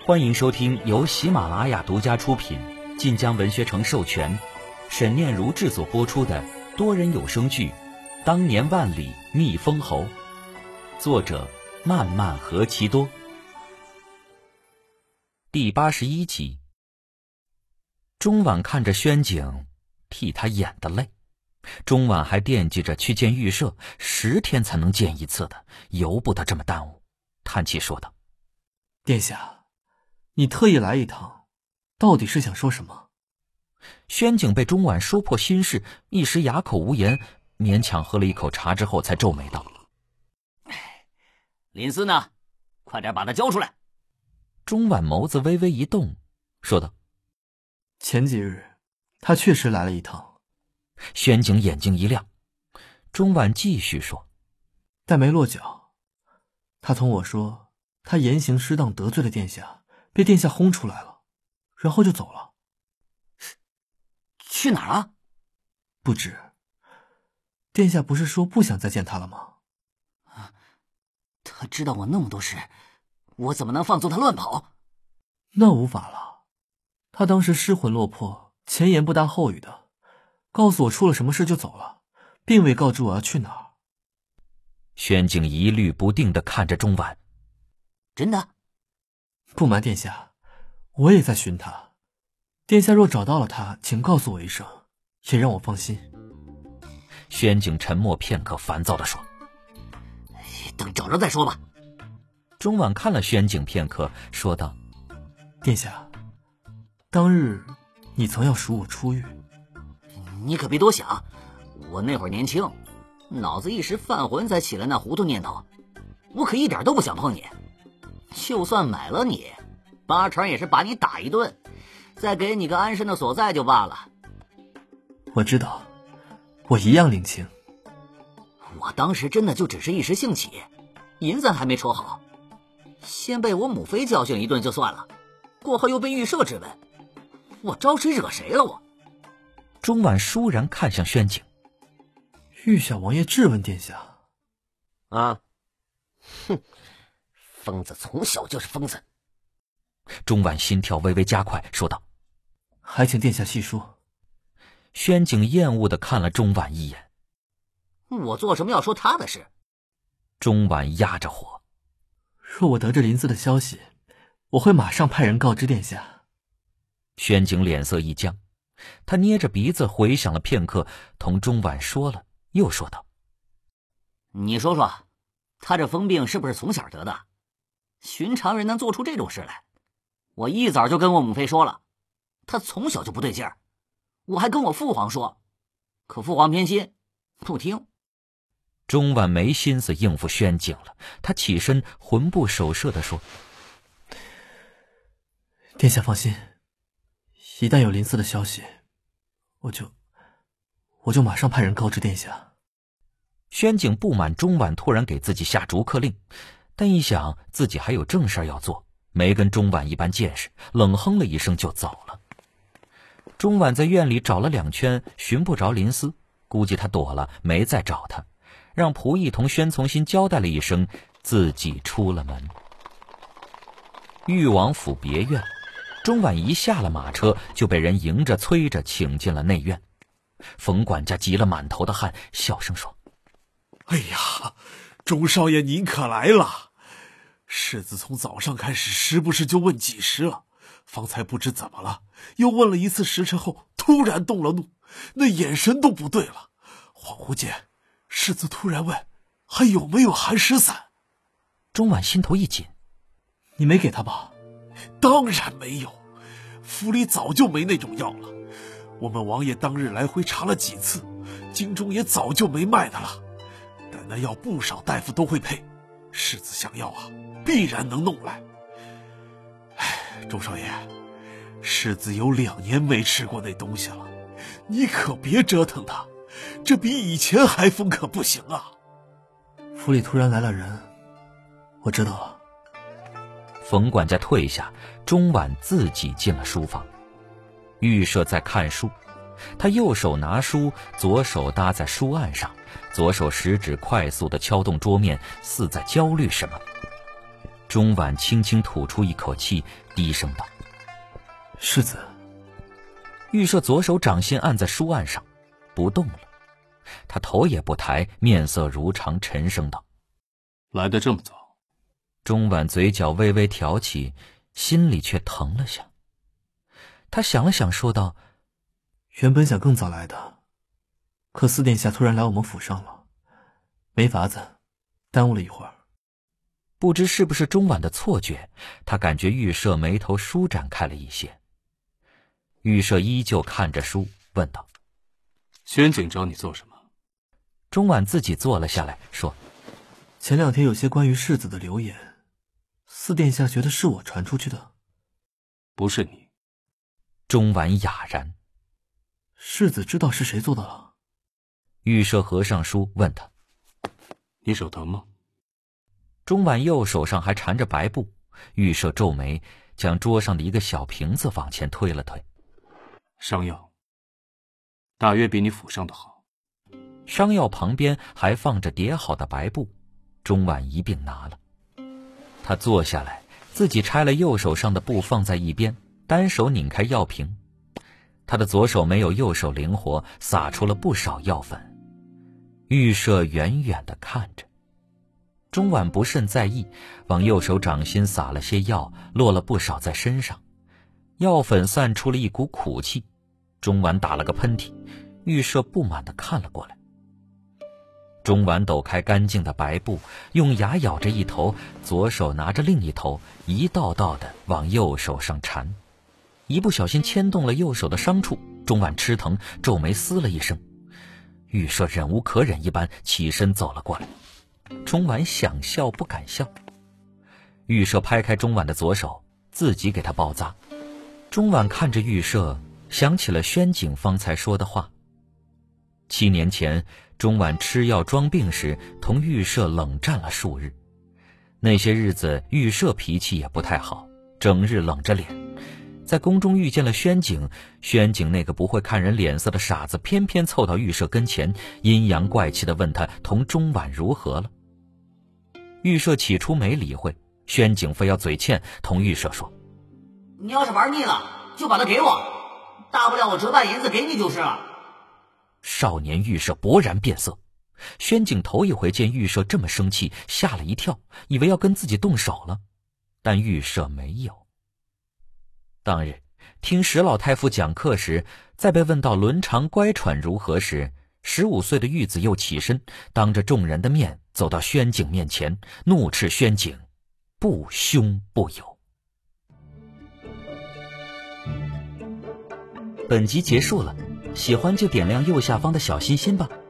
欢迎收听由喜马拉雅独家出品、晋江文学城授权、沈念如制作播出的多人有声剧《当年万里觅封侯》，作者漫漫何其多。第81集。钟婉看着轩景，替他演的累。钟婉还惦记着去见御舍，10天才能见一次的，由不得这么耽误，叹气说道： 殿下，你特意来一趟，到底是想说什么？ 轩景被钟婉说破心事，一时哑口无言，勉强喝了一口茶之后才皱眉道： 林思呢？快点把他交出来。 钟婉眸子微微一动，说道： 前几日他确实来了一趟。 轩景眼睛一亮。钟婉继续说： 但没落脚，他同我说他言行失当得罪了殿下，被殿下轰出来了，然后就走了。 去哪儿了？ 不知。殿下不是说不想再见他了吗？ 他知道我那么多事，我怎么能放纵他乱跑？ 那无法了。他当时失魂落魄，前言不搭后语的，告诉我出了什么事就走了，并未告知我要去哪儿。 轩景一律不定地看着钟婉。 真的？ 不瞒殿下，我也在寻他。殿下若找到了他，请告诉我一声，也让我放心。 轩景沉默片刻，烦躁地说： 等找着再说吧。 钟婉看了轩景片刻，说道： 殿下，当日你曾要赎我出狱。 你可别多想，我那会儿年轻，脑子一时犯浑才起了那糊涂念头，我可一点都不想碰你。就算买了你，8成也是把你打一顿，再给你个安身的所在就罢了。 我知道，我一样领情。 我当时真的就只是一时兴起，银子还没筹好，先被我母妃教训一顿就算了，过后又被御舍质问，我招谁惹谁了我？ 钟婉倏然看向轩景。 御小王爷质问殿下。 啊，哼，疯子从小就是疯子。 钟婉心跳微微加快，说道： 还请殿下细说。 轩景厌恶地看了钟婉一眼。 我做什么要说他的事？ 钟婉压着火。 若我得知林思的消息，我会马上派人告知殿下。 轩景脸色一僵，他捏着鼻子回想了片刻，同钟婉说了，又说道： 你说说，他这疯病是不是从小得的？寻常人能做出这种事来？我一早就跟我母妃说了，他从小就不对劲儿，我还跟我父皇说，可父皇偏心，不听。 钟婉没心思应付轩景了，他起身魂不守舍地说： 殿下放心，一旦有林思的消息，我就马上派人告知殿下。 轩景不满钟婉突然给自己下逐客令，但一想自己还有正事要做，没跟钟婉一般见识，冷哼了一声就走了。钟婉在院里找了2圈，寻不着林思，估计他躲了，没再找他，让仆役同轩从新交代了一声，自己出了门。裕王府别院，钟婉一下了马车，就被人迎着催着请进了内院。冯管家急了满头的汗，小声说： 哎呀，钟少爷您可来了。世子从早上开始时不时就问几时了，方才不知怎么了，又问了一次时辰后，突然动了怒，那眼神都不对了。恍惚间，世子突然问还有没有寒食散。 钟婉心头一紧： 你没给他吧？ 当然没有，府里早就没那种药了。我们王爷当日来回查了几次，京中也早就没卖的了。但那药不少大夫都会配，世子想要啊，必然能弄来。钟少爷，世子有2年没吃过那东西了，你可别折腾他，这比以前还疯可不行啊。 府里突然来了人，我知道了。 冯管家退下，钟婉自己进了书房。御舍在看书，他右手拿书，左手搭在书案上，左手食指快速地敲动桌面，似在焦虑什么。 钟婉轻轻吐出一口气，低声道：“ 世子。” 玉赦左手掌心按在书案上，不动了。他头也不抬，面色如常，沉声道：“ 来得这么早。” 钟婉嘴角微微挑起，心里却疼了下。他想了想，说道：“ 原本想更早来的，可四殿下突然来我们府上了，没法子，耽误了一会儿。” 不知是不是钟婉的错觉，他感觉玉赦眉头舒展开了一些。玉赦依旧看着书，问道：“ 宣景找你做什么？” 钟婉自己坐了下来，说：“ 前2天有些关于世子的流言，四殿下觉得是我传出去的。”“ 不是你。” 钟婉哑然。 “世子知道是谁做的了？” 玉赦合上书，问他：“ 你手疼吗？” 钟婉右手上还缠着白布，玉赦皱眉，将桌上的一个小瓶子往前推了推。 “伤药，大约比你府上的好。” 伤药旁边还放着叠好的白布，钟婉一并拿了。他坐下来，自己拆了右手上的布放在一边，单手拧开药瓶。他的左手没有右手灵活，撒出了不少药粉。玉赦远远地看着。钟婉不甚在意，往右手掌心撒了些药，落了不少在身上。药粉散出了一股苦气，钟婉打了个喷嚏。玉赦不满地看了过来。钟婉抖开干净的白布，用牙咬着一头，左手拿着另一头，一道道的往右手上缠。一不小心牵动了右手的伤处，钟婉吃疼，皱眉嘶了一声。玉赦忍无可忍一般起身走了过来。钟婉想笑不敢笑。玉赦拍开钟婉的左手，自己给他包扎。钟婉看着玉赦，想起了宣景方才说的话。7年前，钟婉吃药装病时，同玉赦冷战了数日。那些日子，玉赦脾气也不太好，整日冷着脸。在宫中遇见了宣景，宣景那个不会看人脸色的傻子，偏偏凑到玉赦跟前，阴阳怪气地问他同钟婉如何了。玉赦起初没理会，宣景非要嘴欠，同玉赦说：“ 你要是玩腻了，就把它给我，大不了我折半银子给你就是了。” 少年玉赦勃然变色。宣景头一回见玉赦这么生气，吓了一跳，以为要跟自己动手了，但玉赦没有。当日听石老太傅讲课时，在被问到伦常乖喘如何时，15岁的玉子又起身，当着众人的面走到宣景面前，怒斥宣景不兄不友。本集结束了，喜欢就点亮右下方的小心心吧。